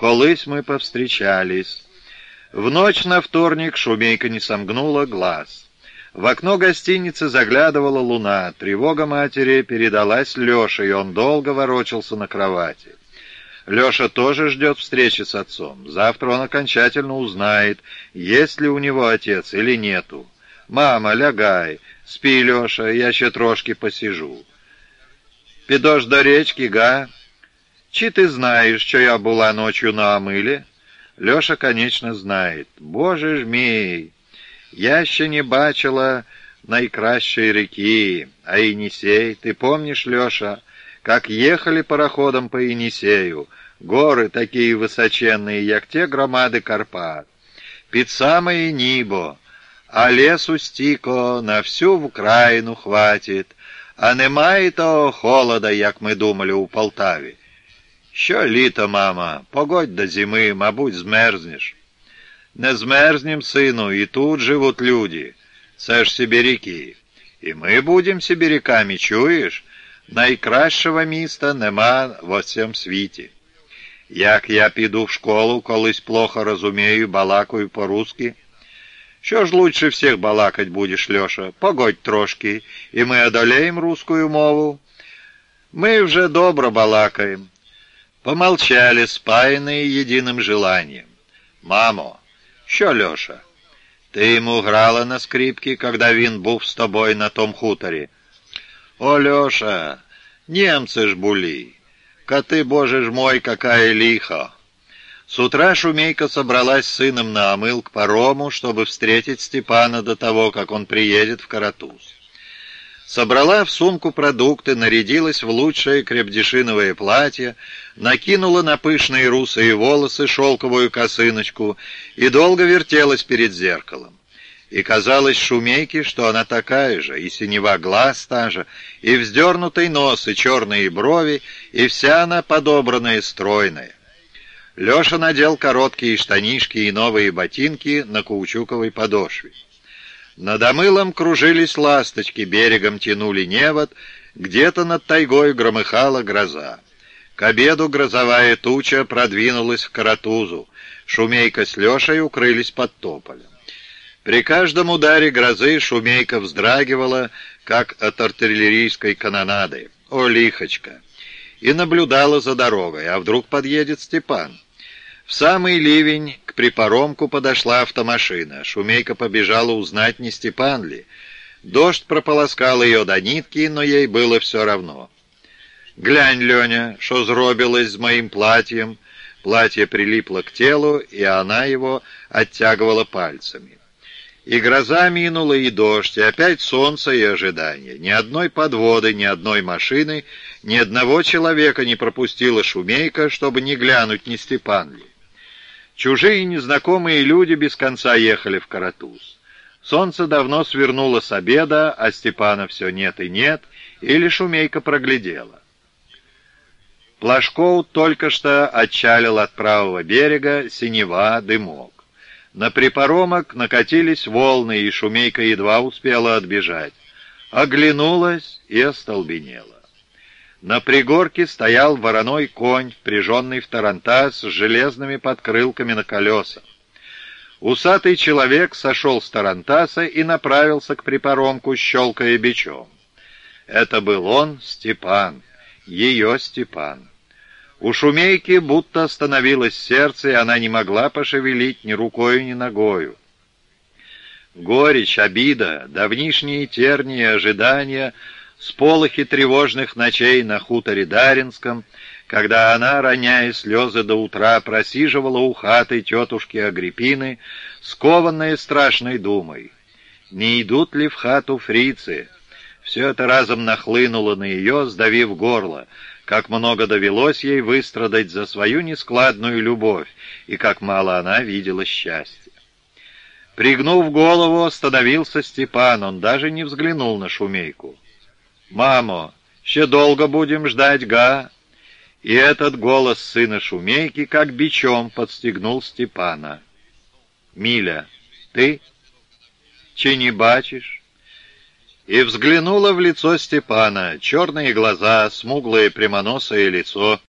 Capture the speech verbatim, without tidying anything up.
колись мы повстречались. В ночь на вторник Шумейка не сомкнула глаз. В окно гостиницы заглядывала луна. Тревога матери передалась Леше, и он долго ворочался на кровати. Леша тоже ждет встречи с отцом. Завтра он окончательно узнает, есть ли у него отец или нету. «Мама, лягай, спи, Леша, я ще трошки посижу». «Підеш до речки, га? Чи ты знаешь, что я была ночью на омыле?» Леша, конечно, знает. «Боже ж мій, я ще не бачила найкращей реки, а Енисей. Ты помнишь, Леша, как ехали пароходом по Енисею? Горы такие высоченные, як те громады Карпат. Під самое небо, а лесу стіко на всю Вкраїну хватит. А немає того холода, як ми думали у Полтаві. Що літо, мама, погодь до зими, мабуть, змерзнеш». «Не змерзнем, сину, і тут живуть люди. Це ж сибіряки. І ми будемо сибіряками, чуєш? Найкращого міста нема во всім світі. Як я піду в школу, колись плохо розумію, балакаю по-русски. Що ж лучше всіх балакать будеш, Леша? Погодь трошки, і ми одолеем русскую мову. Мы вже добро балакаем». Помолчали, спаянные единым желанием. «Мамо, що, Леша, ти йому грала на скрипці, когда він був з тобою на том хуторі?» «О, Леша, немцы ж були. Коты, боже ж мой, какая лихо!» С утра Шумейка собралась с сыном на омыл к парому, чтобы встретить Степана до того, как он приедет в Каратуз. Собрала в сумку продукты, нарядилась в лучшее крепдешиновое платье, накинула на пышные русые волосы шелковую косыночку и долго вертелась перед зеркалом. И казалось Шумейке, что она такая же, и синева глаз та же, и вздернутый нос, и черные брови, и вся она подобранная, стройная. Леша надел короткие штанишки и новые ботинки на каучуковой подошве. Над омылом кружились ласточки, берегом тянули невод, где-то над тайгой громыхала гроза. К обеду грозовая туча продвинулась в Каратузу. Шумейка с Лешей укрылись под тополем. При каждом ударе грозы Шумейка вздрагивала, как от артиллерийской канонады. «О, лихочка!» И наблюдала за дорогой, а вдруг подъедет Степан. В самый ливень к припоромку подошла автомашина. Шумейка побежала узнать, не Степан ли. Дождь прополоскал ее до нитки, но ей было все равно. «Глянь, Леня, что зробилось с моим платьем». Платье прилипло к телу, и она его оттягивала пальцами. И гроза минула, и дождь, и опять солнце и ожидание. Ни одной подводы, ни одной машины, ни одного человека не пропустила Шумейка, чтобы не глянуть, не Степан ли. Чужие незнакомые люди без конца ехали в Каратуз. Солнце давно свернуло с обеда, а Степана все нет и нет, или Шумейка проглядела. Плашков только что отчалил от правого берега, синева, дымок. На припоромок накатились волны, и Шумейка едва успела отбежать. Оглянулась и остолбенела. На пригорке стоял вороной конь, впряженный в тарантас с железными подкрылками на колесах. Усатый человек сошел с тарантаса и направился к припоромку, щелкая бичом. Это был он, Степан, ее Степан. У Шумейки будто остановилось сердце, и она не могла пошевелить ни рукою, ни ногою. Горечь, обида, давнишние тернии и ожидания, сполохи тревожных ночей на хуторе Даринском, когда она, роняя слезы до утра, просиживала у хаты тетушки Агриппины, скованная страшной думой. Не идут ли в хату фрицы? Все это разом нахлынуло на ее, сдавив горло, как много довелось ей выстрадать за свою нескладную любовь, и как мало она видела счастья. Пригнув голову, остановился Степан, он даже не взглянул на Шумейку. «Мамо, ще долго будем ждать, га?» И этот голос сына Шумейки как бичом подстегнул Степана. «Миля, ты? Чи не бачишь?» И взглянула в лицо Степана, черные глаза, смуглое прямоносое лицо,